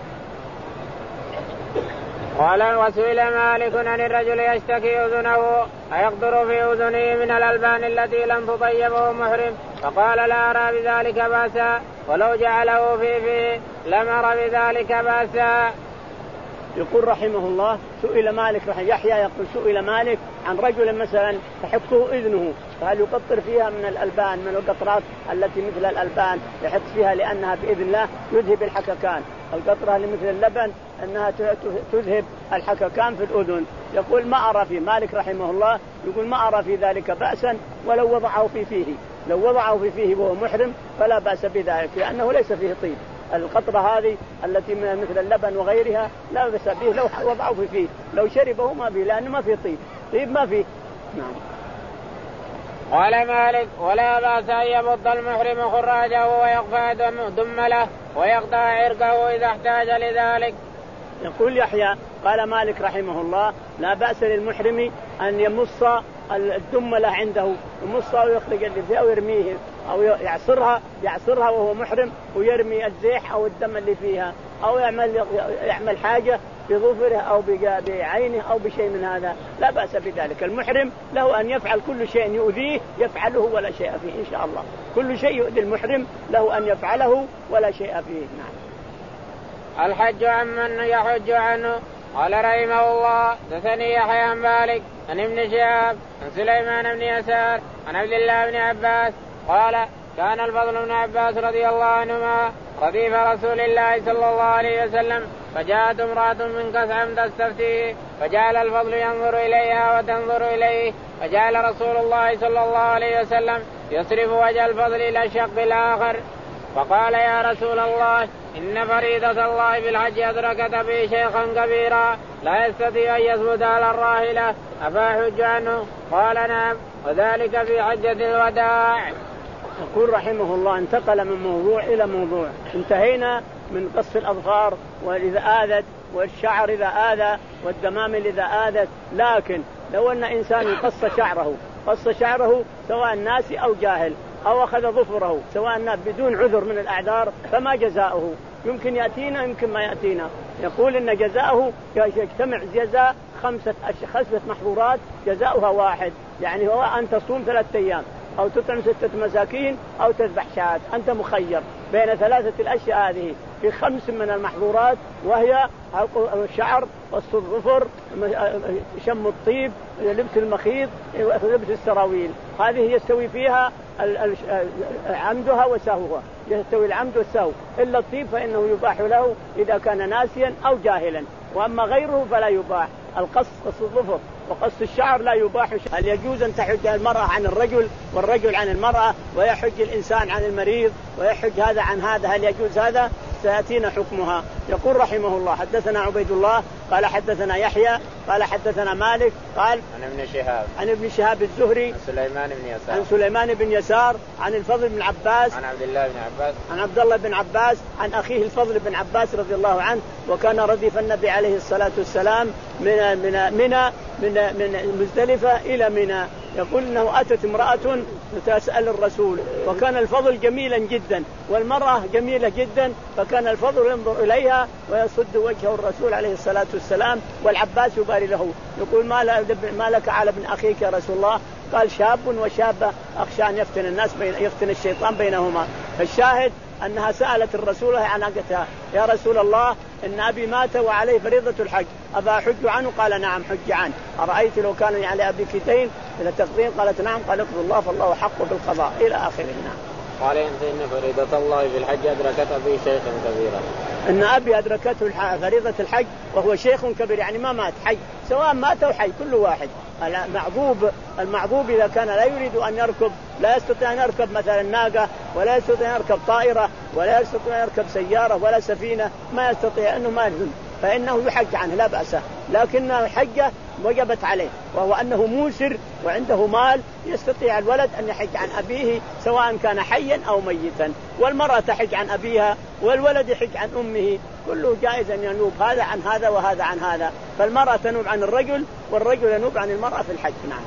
قال وسئل مالك عن الرجل يشتكي أذنه أيقدر في أذنه من الألبان التي لم تطيبه محرم، فقال لا أرى بذلك بأسا ولو جعله في فيه لم أرى بذلك بأسا. يقول رحمه الله سئل مالك رحمه يحيى يقول سئل مالك عن رجل مثلا تحكه إذنه فهل يقطر فيها من الألبان من القطرات التي مثل الألبان يحط فيها لأنها بإذن الله يذهب الحككان، القطرة اللي مثل اللبن أنها تذهب الحككان في الأذن. يقول ما أرى فيه مالك رحمه الله يقول ما أرى في ذلك بأسا ولو وضعه في فيه، لو وضعه في فيه وهو محرم فلا بأس بذلك لأنه ليس فيه طيب، القطرة هذه التي مثل اللبن وغيرها لا بأس به لو وضعه في فيه، لو شربه ما فيه لأنه ما فيه طيب، طيب ما فيه. نعم. قال مالك ولا بأس أن يبض المحرم خراجه ويقفى دمله ويقطع عرقه إذا احتاج لذلك. يقول يحيى قال مالك رحمه الله لا بأس للمحرم أن يمص الدملة عنده يمصها ويخرج اللي فيها ويرميه أو يعصرها يعصرها وهو محرم ويرمي الزيح أو الدم اللي فيها أو يعمل يعمل حاجة بظفره أو بعينه أو بشيء من هذا لا بأس بذلك. المحرم له أن يفعل كل شيء يؤذيه يفعله ولا شيء فيه إن شاء الله، كل شيء يؤذي المحرم له أن يفعله ولا شيء فيه. نعم. الحج عمن يحج عنه. قال رحمه الله حدثني يحيى عن مالك عن ابن شهاب عن سليمان بن يسار عن عبد الله بن عباس قال كان الفضل بن عباس رضي الله عنهما رديف رسول الله صلى الله عليه وسلم فجاءت امرأة من قسعم تستفتيه فجعل الفضل ينظر إليها وتنظر إليه فجعل رسول الله صلى الله عليه وسلم يصرف وجه الفضل إلى الشق الآخر فقال يا رسول الله إن فريضة الله بالحج أدركت به شيخا كبيرا لا يستطيع أن يثبت على الراحلة أفأحج عنه؟ قال نعم وذلك في حجة الوداع. يقول رحمه الله انتقل من موضوع إلى موضوع. انتهينا من قص الأظفار وإذا آذت والشعر إذا آذى والدمامل إذا آذت، لكن لو أن إنسان قص شعره قص شعره سواء ناسي أو جاهل أو أخذ ظفره سواء بدون عذر من الأعذار فما جزاؤه؟ يمكن يأتينا يمكن ما يأتينا. يقول إن جزاؤه يجتمع جزاء خمسة خمسة محظورات جزاؤها واحد، يعني هو أن تصوم ثلاثة أيام أو تطعم ستة مساكين أو تذبح شاة. أنت مخير بين ثلاثة الأشياء هذه في خمس من المحظورات، وهي الشعر والظفر شم الطيب لبس المخيط لبس السراويل. هذه يستوي فيها عمدها وسهوها، يستوي العمد والسهو، إلا الطيب فإنه يباح له إذا كان ناسيا أو جاهلا، وأما غيره فلا يباح. القص قص الظفر وقص الشعر لا يباح. هل يجوز أن تحج المرأة عن الرجل والرجل عن المرأة ويحج الإنسان عن المريض ويحج هذا عن هذا؟ هل يجوز هذا؟ سيأتينا حكمها. يقول رحمه الله حدثنا عبيد الله قال حدثنا يحيى قال حدثنا مالك قال عن ابن شهاب عن ابن شهاب الزهري عن سليمان بن يسار عن سليمان بن يسار عن الفضل بن عباس عن عبد الله بن عباس عن عبد الله بن عباس عن أخيه الفضل بن عباس رضي الله عنه، وكان رديف النبي عليه الصلاة والسلام من من من من, من مزدلفة إلى منى. يقول إنه أتت امرأة تسأل الرسول، وكان الفضل جميلا جدا والمرأة جميلة جدا، فكان الفضل ينظر إليها ويصد وجهه الرسول عليه الصلاة والسلام والعباس يباري له. يقول ما لك على ابن أخيك يا رسول الله؟ قال شاب وشابة أخشى أن يفتن الناس بين يفتن الشيطان بينهما. فالشاهد أنها سألت الرسول عن عقتها يا رسول الله إن أبي مات وعليه فريضة الحج أبا حج عنه؟ قال نعم حج عنه. أرأيت لو كان على أبيك دين إلى تقديم؟ قالت نعم. قال اقضوا الله فالله حق بالقضاء إلى آخره. نعم. قال إن فريضة الله في الحج أدركت أبي شيخا كبيرا. إن أبي أدركته فريضة الحج وهو شيخ كبير، يعني ما مات حي، سواء مات أو حي كل واحد. المعذوب المعذوب إذا كان لا يريد أن يركب، لا يستطيع أن يركب مثلا ناقة ولا يستطيع أن يركب طائرة ولا يستطيع أن يركب سيارة ولا سفينة، ما يستطيع أنه ما يلزم، فإنه يحج عنه لا بأس، لكن الحجة وجبت عليه، وهو أنه موسر وعنده مال يستطيع الولد أن يحج عن أبيه سواء كان حيا أو ميتا، والمرأة تحج عن أبيها والولد يحج عن أمه، كله جائز أن ينوب هذا عن هذا وهذا عن هذا. فالمرأة تنوب عن الرجل والرجل ينوب عن المرأة في الحج. نعم.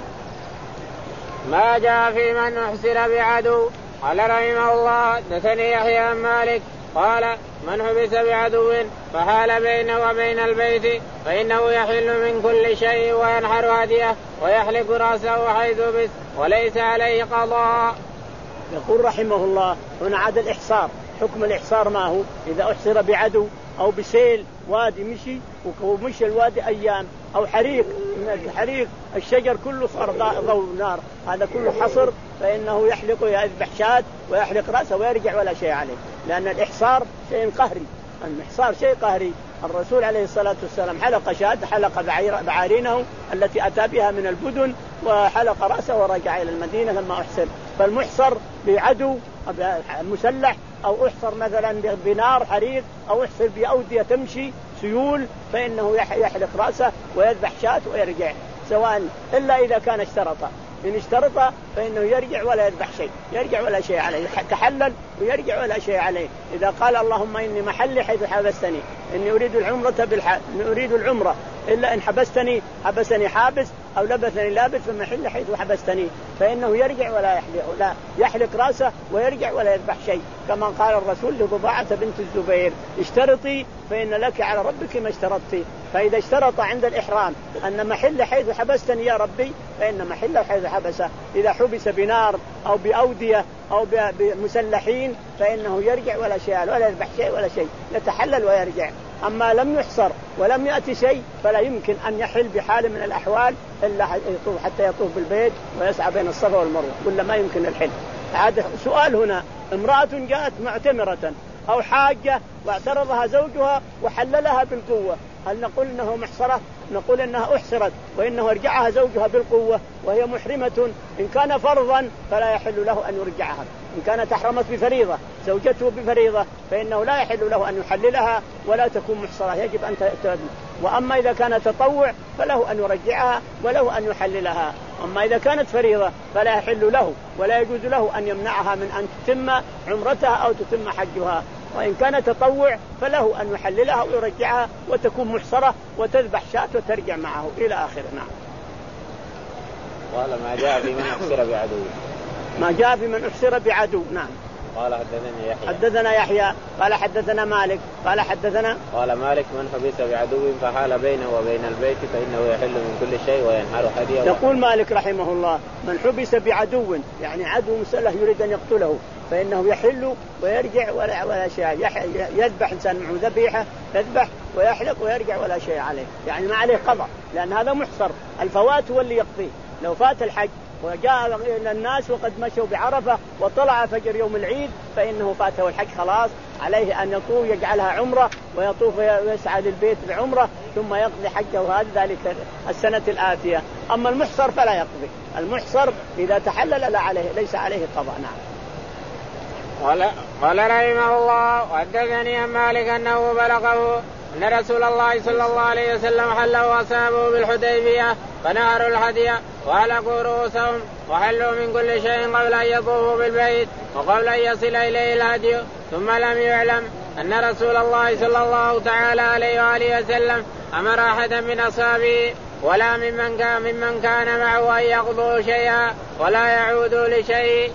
ما جاء في من أحسر بعدو. قال رحمه الله حدثني يحيى عن مالك قال من حبس بعدو فحال بينه وبين البيت فإنه يحل من كل شيء وينحر هديه ويحلق رأسه حيث بس وليس عليه قضاء. يقول رحمه الله هنا عاد الإحصار. حكم الإحصار ما هو؟ إذا أحصر بعدو أو بسيل وادي مشي ومشي الوادي أيام، أو حريق حريق الشجر كله صار ضوء نار، هذا كله حصر، فإنه يحلق ويذبح شاة ويحلق رأسه ويرجع ولا شيء عليه، لأن الإحصار شيء قهري، الإحصار شيء قهري. الرسول عليه الصلاة والسلام حلق شاة، حلق بعارينه التي أتى بها من البدن وحلق رأسه ورجع إلى المدينة لما أحصر. فالمحصر بعدو مسلح أو أحصر مثلا بنار حريق أو أحصر بأودية تمشي سيول، فإنه يحلق رأسه ويذبح شاة ويرجع، سواء إلا إذا كان اشترطه. إن اشترط فإنه يرجع ولا يذبح شيء، يرجع ولا شيء عليه، تحلل ويرجع ولا شيء عليه. إذا قال اللهم إني محلي حيث حبستني، إني أريد العمرة بالح... أريد العمرة إلا إن حبستني حبسني حابس أو لبثني لابث فمحل حيث حبستني، فإنه يرجع ولا يحلق، لا يحلق رأسه ويرجع ولا يذبح شيء، كما قال الرسول لضباعة بنت الزبير اشترطي فإن لك على ربك ما اشترطتي. فإذا اشترط عند الإحرام أن محل حيث حبستني يا ربي فإن محل حيث حبسه. إذا حبس بنار أو بأودية أو بمسلحين فإنه يرجع ولا شيء ولا يذبح شيء ولا شيء، يتحلل ويرجع. أما لم يحصر ولم يأتي شيء فلا يمكن أن يحل بحال من الأحوال إلا يطوف حتى يطوف بالبيت ويسعى بين الصفا والمروة، ولا ما يمكن الحل. هذا سؤال هنا، امرأة جاءت معتمرة أو حاجة واعترضها زوجها وحللها بالقوة، هل نقول إنه محصرة؟ نقول إنها أحصرت وإنه يرجعها زوجها بالقوة وهي محرمة. إن كان فرضا فلا يحل له أن يرجعها، إن كانت أحرمت بفريضة زوجته بفريضة فإنه لا يحل له أن يحللها ولا تكون محصرة، يجب أن تتم. وأما إذا كان تطوع فله أن يرجعها وله أن يحللها. أما إذا كانت فريضة فلا يحل له ولا يجوز له أن يمنعها من أن تتم عمرتها أو تتم حجها. وإن كان تطوع فله أن يحللها ويرجعها وتكون محصرة وتذبح شاة وترجع معه إلى آخره. نعم. قال ما جاء في من أحصر بعدو. ما جاء في من أحصر بعدو. نعم. قال حدثنا يحيى. حدثنا يحيى قال حدثنا مالك قال حدثنا قال مالك من حبس بعدو فحال بينه وبين البيت فإنه يحل من كل شيء وينحر هديه. يقول مالك رحمه الله من حبس بعدو يعني عدو مسلح يريد أن يقتله فإنه يحل ويرجع ولا, ولا شيء، يذبح إنسان معه ذبيحة يذبح ويحلق ويرجع ولا شيء عليه، يعني ما عليه قضاء لأن هذا محصر. الفوات هو اللي يقضيه. لو فات الحج وجاء إلى الناس وقد مشوا بعرفة وطلع فجر يوم العيد فإنه فاته الحج خلاص، عليه أن يطوف يجعلها عمرة ويطوف ويسعى للبيت بعمرة ثم يقضي حجه وهذا ذلك السنة الآتية. أما المحصر فلا يقضي، المحصر إذا تحلل لا عليه ليس عليه قضاء. نعم. قال قال رحمه الله وحدثني عن مالك أنه بلغه أن رسول الله صلى الله عليه وسلم حل وأصابه بالحديبية فنهروا الهدي وأحلقوا رؤوسهم وحلوا من كل شيء قبل أن يطوفوا بالبيت وقبل أن يصل إليه الهدي. ثم لم يعلم أن رسول الله صلى الله تعالى عليه وآله وسلم أمر أحدا من أصحابه ولا ممن كان, ممن كان معه أن يقضوا شيئا ولا يعودوا لشيء.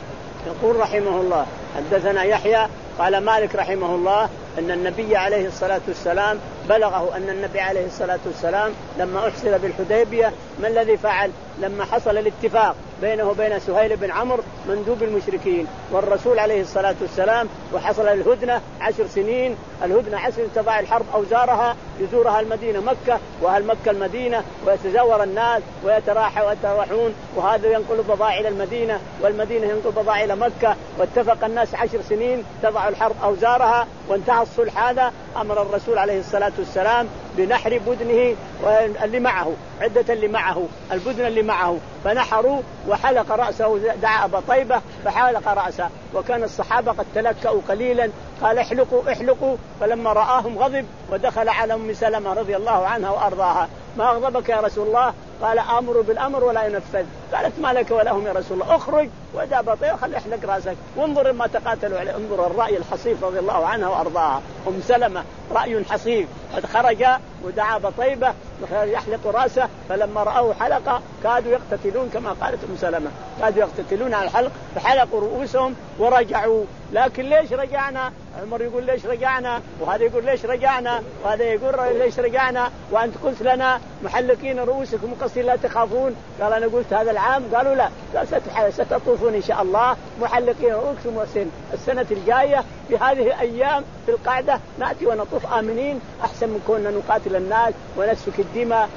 يقول رحمه الله حدثنا يحيى قال مالك رحمه الله أن النبي عليه الصلاة والسلام بلغه أن النبي عليه الصلاة والسلام لما أحصر بالحديبية ما الذي فعل لما حصل الاتفاق بينه وبين سهيل بن عمرو مندوب المشركين والرسول عليه الصلاة والسلام وحصل الهدنة عشر سنين. الهدنة عشر تضع الحرب أوزارها يزورها المدينة مكة وأهل مكة المدينة ويتزاور الناس ويتراحوا ويتراحون وهذا ينقل بضائع إلى المدينة والمدينة ينقل بضائع إلى مكة واتفق الناس عشر سنين تضع الحرب أوزارها وانتهى الصلح. هذا أمر الرسول عليه الصلاة والسلام بنحر بدنه اللي معه عدة اللي معه البدن اللي معه فنحروا وحلق رأسه دعا أبا طيبة فحلق رأسه وكان الصحابة قد تلكأوا قليلا قال احلقوا احلقوا فلما رآهم غضب ودخل على أم سلمة رضي الله عنها وأرضاها ما أغضبك يا رسول الله؟ قال أمر بالأمر ولا ينفذ. قالت ما لك ولهم يا رسول الله اخرج ودع بطيء خلي احلق رأسك وانظر ما تقاتلوا عليه. انظر الرأي الحصيف رضي الله عنها وأرضاها أم سلمة رأي حصيف قد خرج ودعا بطيبة يحلق رأسه فلما رأوا حلقة كادوا يقتتلون كما قالت أم سلمة كادوا يقتتلون على الحلق فحلقوا رؤوسهم ورجعوا. لكن ليش رجعنا؟ عمر يقول ليش رجعنا وهذا يقول ليش رجعنا وهذا يقول ليش رجعنا وأنت قلت لنا محلقين رؤوسكم مقصرين لا تخافون. قال أنا قلت هذا العام قالوا لا قال ستطوفون إن شاء الله محلقين رؤوسكم وسن السنة الجاية في هذه الأيام في القعدة نأتي ونطوف آمنين أحسن من كنا نقاتل الناس ونسفك الدماء.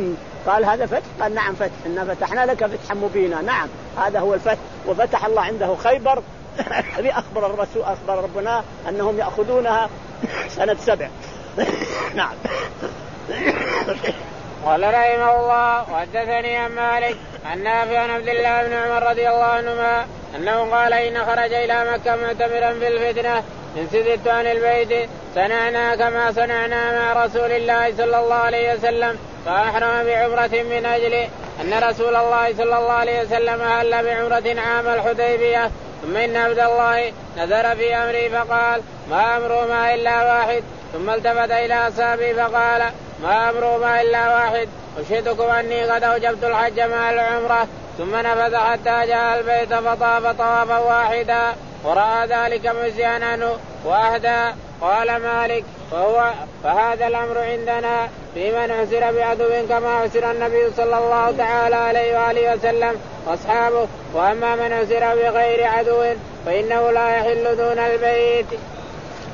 قال هذا فتح؟ قال نعم فتح إنا فتحنا لك فتحا مبينا. نعم هذا هو الفتح وفتح الله عنده خيبر. أخبر الرسول أخبر ربنا أنهم يأخذونها سنة سبع. نعم. قال رحمه الله وحدثني عن مالك عن نافع عن عبد الله بن عمر رضي الله عنهما أنه قال إن خرج إلى مكة معتمرا في الفتنة إن سددت عن البيت صنعنا كما صنعنا مع رسول الله صلى الله عليه وسلم فأحرم بعمرة من أجل أن رسول الله صلى الله عليه وسلم أهل بعمرة عام الحديبية. ثم إن عبد الله نظر في أمري فقال ما أمرهما إلا واحد. ثم التفت إلى أصحابه فقال ما أمرهما إلا واحد أشهدكم أني قد أوجبت الحج مع العمرة. ثم نفذ حتى جاء البيت فطاف طوافا واحدا ورأى ذلك مجزئا عنه وأهدى. قال مالك فهو فهذا الأمر عندنا في من أحسر بعدو كما أحسر النبي صلى الله تعالى عليه وآله وسلم وأصحابه. وأما من أحسر بغير عدو فإنه لا يحل دون البيت.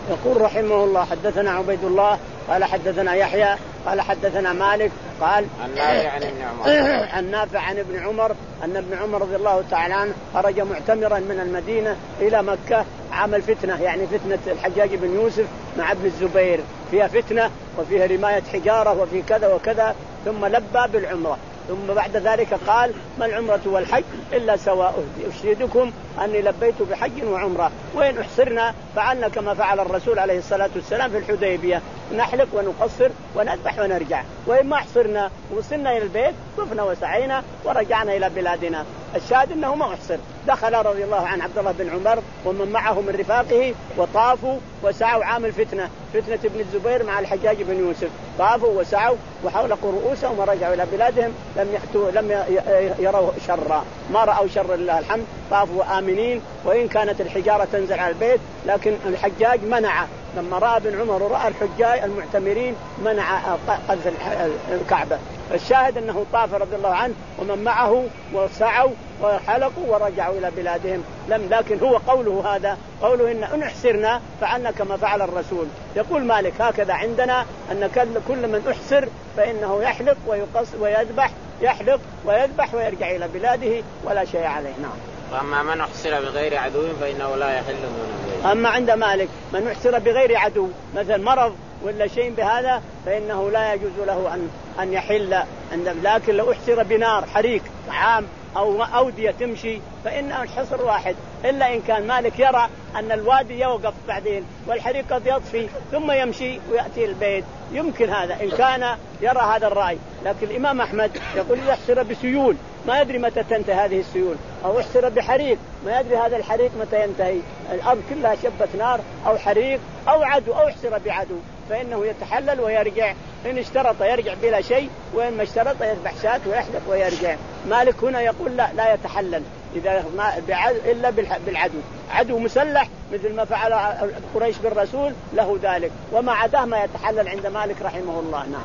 يقول رحمه الله حدثنا عبيد الله قال حدثنا يحيى قال حدثنا مالك قال النافع عن ابن عمر النافع عن ابن عمر أن ابن عمر رضي الله تعالى عنه خرج معتمرا من المدينة إلى مكة عام الفتنة، يعني فتنة الحجاج بن يوسف مع ابن الزبير، فيها فتنة وفيها رماية حجارة وفي كذا وكذا، ثم لبى بالعمرة، ثم بعد ذلك قال ما العمرة والحج إلا سواء، أشهدكم أني لبيت بحج وعمرة، وإن أحصرنا فعلنا كما فعل الرسول عليه الصلاة والسلام في الحديبية، نحلق ونقصر ونذبح ونرجع، وإن ما أحصرنا وصلنا إلى البيت طفنا وسعينا ورجعنا إلى بلادنا. الشاهد أنه ما أحصر. دخل رضي الله عن عبد الله بن عمر ومن معه من رفاقه وطافوا وسعوا عام الفتنة، فتنة ابن الزبير مع الحجاج بن يوسف، طافوا وسعوا وحلقوا رؤوسهم ورجعوا إلى بلادهم، لم يأتوا لم يروا شرا، ما رأوا شر لله الحمد، طافوا آمنين، وإن كانت الحجارة تنزل على البيت لكن الحجاج منع، لما رأى ابن عمر ورأى الحجاج المعتمرين منع قذف الكعبة. الشاهد أنه طاف رضي الله عنه ومن معه وسعوا وحلقوا ورجعوا إلى بلادهم، لم لكن هو قوله هذا قوله إن إن أحسرنا فعلنا كما فعل الرسول. يقول مالك هكذا عندنا أن كل من أحسر فإنه يحلق ويقص ويذبح، يحلق ويذبح ويرجع إلى بلاده ولا شيء عليه. نعم. وأما من أحسر بغير عدو فإنه لا يحل دون البيت. أما عند مالك من أحسر بغير عدو مثل مرض ولا شيء بهذا فإنه لا يجوز له أن أن يحل عند، لكن لو أحسر بنار حريق طعام أو أودية تمشي فإن الحصر واحد، إلا إن كان مالك يرى أن الوادي يوقف بعدين والحريق قد يطفي ثم يمشي ويأتي البيت، يمكن هذا إن كان يرى هذا الرأي. لكن الإمام أحمد يقول يحسر بسيول ما يدري متى تنتهي هذه السيول، أو يحسر بحريق ما يدري هذا الحريق متى ينتهي، الأرض كلها شبت نار أو حريق أو عدو أو يحسر بعدو، فإنه يتحلل ويرجع، إن اشترط يرجع بلا شيء، وإن ما اشترط يذبح شاة ويحلق ويرجع. مالك هنا يقول لا لا يتحلل إذا ما إلا بالعدو، عدو مسلح مثل ما فعل قريش بالرسول له ذلك، وما عداه ما يتحلل عند مالك رحمه الله. نعم.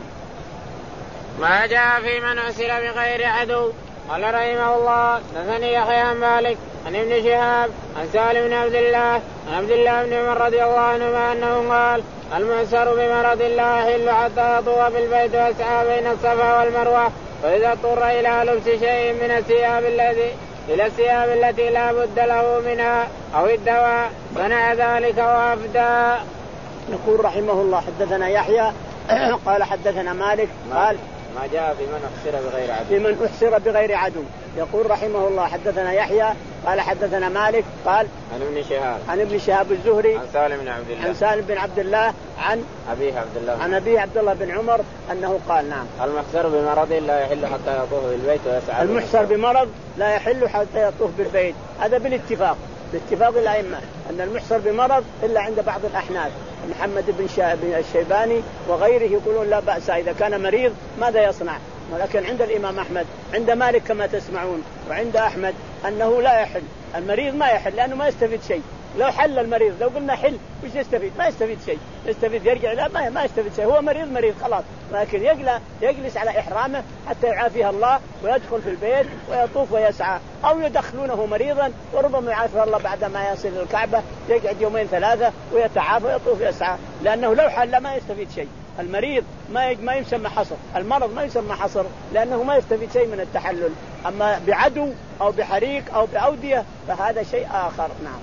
ما جاء في من أسر بغير عدو. قال رحمه الله نثني يحيى عن مالك عن ابن شهاب عن سالم بن عبد الله عن عبد الله بن عمر رضي الله عنهما أنه قال المعسر بمرض الله يحل حتى يطوف بالبيت ويسعى بين الصفا والمروة، فإذا اضطر إلى لبس شيء من الثياب الذي إلى الثياب التي لا بد له منها أو الدواء صنع ذلك وأفدى. يقول رحمه الله حدثنا يحيى قال حدثنا مالك قال ما جاء في من أحسر بغير عدو. في من أحسر بغير عدو. يقول رحمه الله حدثنا يحيى قال حدثنا مالك قال عن ابن شهاب عن ابن شهاب الزهري عن سالم بن عبد الله عن سالم بن عبد الله عن أبيه عبد الله عن أبيه عبد الله بن عمر أنه قال نعم المحسر بمرض لا يحل حتى يطوف بالبيت ويسعى. المحسر بمرض لا يحل حتى يطوف بالبيت، هذا بالاتفاق باتفاق الأئمة أن المحسر بمرض إلا عند بعض الأحناف، محمد بن الشيباني وغيره يقولون لا بأس إذا كان مريض ماذا يصنع، ولكن عند الإمام أحمد عند مالك كما تسمعون وعند أحمد أنه لا يحل، المريض ما يحل لأنه ما يستفيد شيء، لو حل المريض لو قلنا حل وش يستفيد؟ ما يستفيد شيء، يستفيد يرجع لا ما ما يستفيد شيء، هو مريض مريض خلاص، لكن يجلس يجلس على إحرامه حتى يعافيه الله ويدخل في البيت ويطوف ويسعى، أو يدخلونه مريضا وربما يعافيه الله بعد ما يصل الكعبة يقعد يومين ثلاثة ويتعافى ويطوف ويسعى، لأنه لو حل ما يستفيد شيء. المريض ما ما يسمى حصر، المرض ما يسمى حصر لأنه ما يستفيد شيء من التحلل، أما بعدو أو بحريق أو بأودية فهذا شيء آخر. نعم.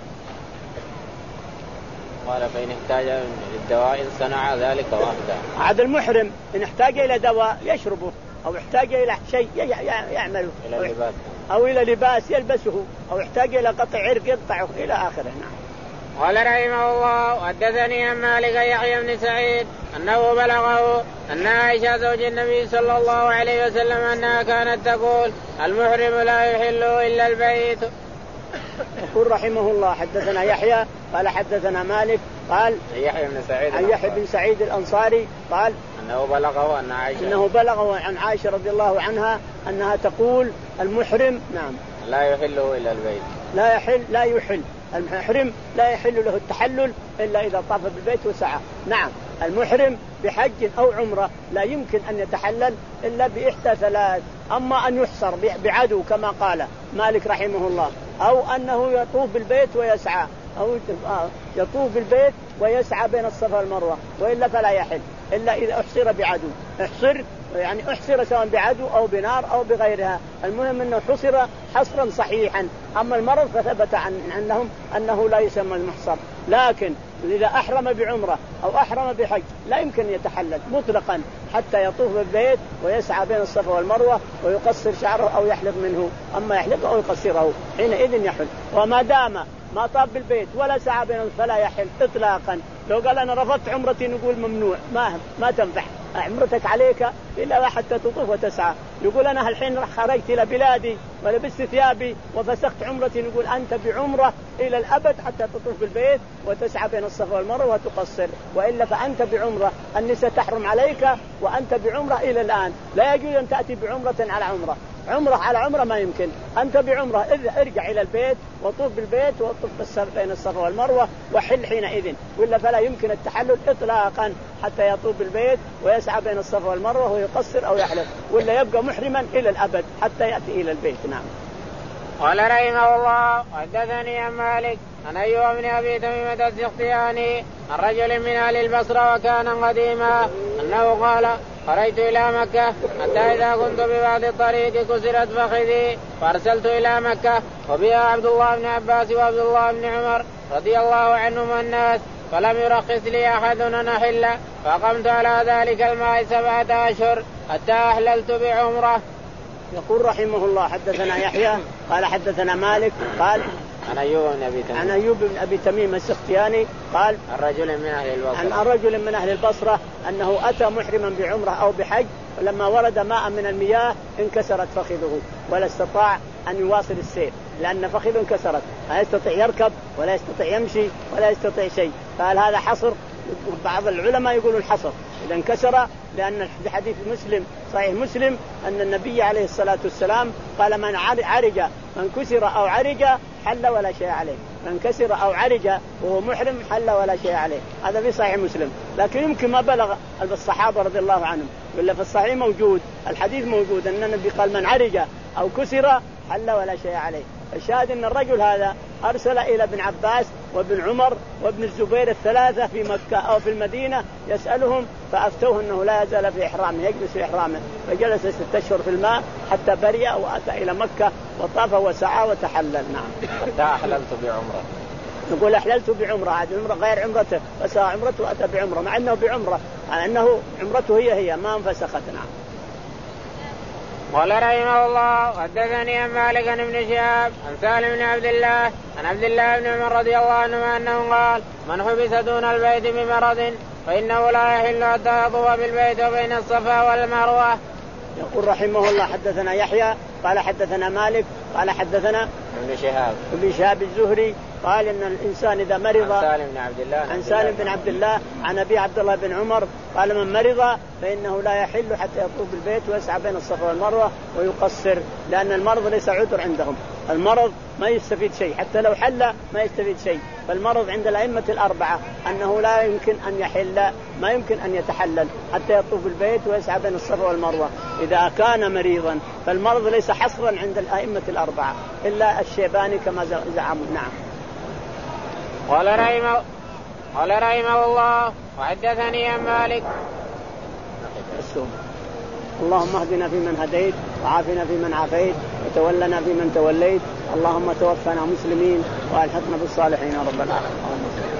قال فإن احتاج للدواء صنع ذلك وأفدى. عاد المحرم إن احتاج إلى دواء يشربه أو احتاج إلى شيء يعمله إلى لباس أو إلى لباس يلبسه أو احتاج إلى قطع عرق يقطعه إلى آخره. نعم. قال رحمه الله وحدثني عن مالك يحيى بن سعيد أنه بلغه أن عائشة زوج النبي صلى الله عليه وسلم أنها كانت تقول المحرم لا يحل إلا البيت. يقول رحمه الله حدثنا يحيى قال حدثنا مالك قال يحيى بن سعيد عن يحيى بن سعيد الأنصاري قال أنه بلغه أن عائشة أنه بلغه عن عائشة رضي الله عنها أنها تقول المحرم نعم لا يحله إلا البيت، لا يحل لا يحل المحرم لا يحل له التحلل إلا إذا طاف بالبيت وسعى. نعم. المحرم بحج أو عمرة لا يمكن أن يتحلل إلا بإحدى ثلاث، أما أن يحصر بعدو كما قال مالك رحمه الله، أو أنه يطوف بالبيت ويسعى، أو يطوف بالبيت ويسعى بين الصفا والمروة، وإلا فلا يحل إلا إذا أحصر بعدو. احصر يعني احصر سواء بعدو أو بنار أو بغيرها، المهم أنه حصر حصرا صحيحا. أما المرض فثبت عن عنهم أنه لا يسمى المحصر. لكن إذا أحرم بعمرة أو أحرم بحج لا يمكن يتحلل مطلقا حتى يطوف بالبيت ويسعى بين الصفا والمروة ويقصر شعره أو يحلق منه. أما يحلق أو يقصره حينئذ يحل. وما دام ما طاف بالبيت ولا سعى بين فلا يحل إطلاقا. لو قال أنا رفضت عمرتي نقول ممنوع، ما ما تنفع عمرتك عليك إلا حتى تطوف وتسعى. يقول أنا الحين خرجت إلى بلادي ولبست ثيابي وفسخت عمرتي، نقول أنت بعمرة إلى الأبد حتى تطوف بالبيت وتسعى بين الصفا والمروة وتقصر، وإلا فأنت بعمرة. النساء تحرم عليك وأنت بعمرة إلى الآن، لا يجوز أن تأتي بعمرة على عمرة. عمرة على عمرة ما يمكن. أنت بعمرة ارجع إلى البيت وطوف بالبيت وطوف بين الصفا والمروة وحل حينئذ، وإلا فلا يمكن التحلل إطلاقا حتى يطوف بالبيت ويسعى بين الصفا والمروة ويقصر أو يحلق، ولا يبقى محرما إلى الأبد حتى يأتي إلى البيت. نعم. قال رحمه الله حدثني عن مالك عن أيوب بن أبي تميمة السختياني عن رجل من أهل البصرة وكان قديما أنه قال خرجت إلى مكة حتى إذا كنت ببعض الطريق كسرت فخذي فأرسلت إلى مكة وبها عبد الله بن عباس وعبد الله بن عمر رضي الله عنهم الناس، فلم يرخص لي أحد أن أحل، فقمت على ذلك الماء سبعة أشهر حتى أحللت بعمرة. يقول رحمه الله حدثنا يحيى قال حدثنا مالك قال عن أيوب بن أبي تميم عن أيوب بن أبي تميم السختياني قال عن رجل من أهل البصرة عن رجل من أهل البصرة أنه أتى محرما بعمرة أو بحج، ولما ورد ماء من المياه انكسرت فخذه ولا استطاع أن يواصل السير لأن فخذه انكسرت، لا يستطيع يركب ولا يستطيع يمشي ولا يستطيع شيء. قال هذا حصر. بعض العلماء يقولوا الحصر إذا انكسر، لأن في حديث مسلم صحيح مسلم أن النبي عليه الصلاة والسلام قال من عرج من كسر أو عرج حل ولا شيء عليه، من كسر أو عرج وهو محرم حل ولا شيء عليه. هذا في صحيح مسلم، لكن يمكن ما بلغ الصحابة رضي الله عنهم، ولا في الصحيح موجود الحديث موجود أن النبي قال من عرج أو كسر حل ولا شيء عليه. الشاهد أن الرجل هذا أرسل إلى ابن عباس وابن عمر وابن الزبير الثلاثة في مكة أو في المدينة يسألهم، فأفتوه أنه لا يزال في إحرامه يجلس في إحرامه، فجلس ستة أشهر في الماء حتى برئ وأتى إلى مكة وطاف وسعى وتحلل. نعم. حتى أحللت بعمرة. نقول أحللت بعمرة، هذه عمرة غير عمرته، فسعى عمرته وأتى بعمرة مع أنه بعمرة، مع أنه عمرته هي هي ما انفسخت. نعم. قال رحمه الله حدثني عن مالك عن ابن شهاب عن سالم بن عبد الله عن عبد الله بن عمر رضي الله عنهما أنه قال من حبس دون البيت بمرض فإنه لا يحل حتى يطوف بالبيت وبين الصفا والمروة. يقول رحمه الله حدثنا يحيى قال حدثنا مالك قال حدثنا ابن شهاب ابن شهاب الزهري قال ان الانسان اذا مرض عن سالم بن عبد الله عن سالم بن عبد الله عن ابي عبد الله بن عمر قال من مرض فانه لا يحل حتى يطوف بالبيت ويسعى بين الصفا والمروه ويقصر، لان المرض ليس عذر عندهم، المرض ما يستفيد شيء، حتى لو حل ما يستفيد شيء. فالمرض عند الائمه الاربعه انه لا يمكن ان يحل، ما يمكن ان يتحلل حتى يطوف بالبيت ويسعى بين الصفا والمروه اذا كان مريضا. فالمرض ليس حصرا عند الائمه الاربعه الا الشيباني كما زعموا. نعم. قال رحمه قال رحمه الله وحدثني عن مالك. اللهم اهدنا فيمن هديت وعافنا فيمن عافيت وتولنا فيمن توليت، اللهم توفنا مسلمين والحقنا بالصالحين يا رب العالمين.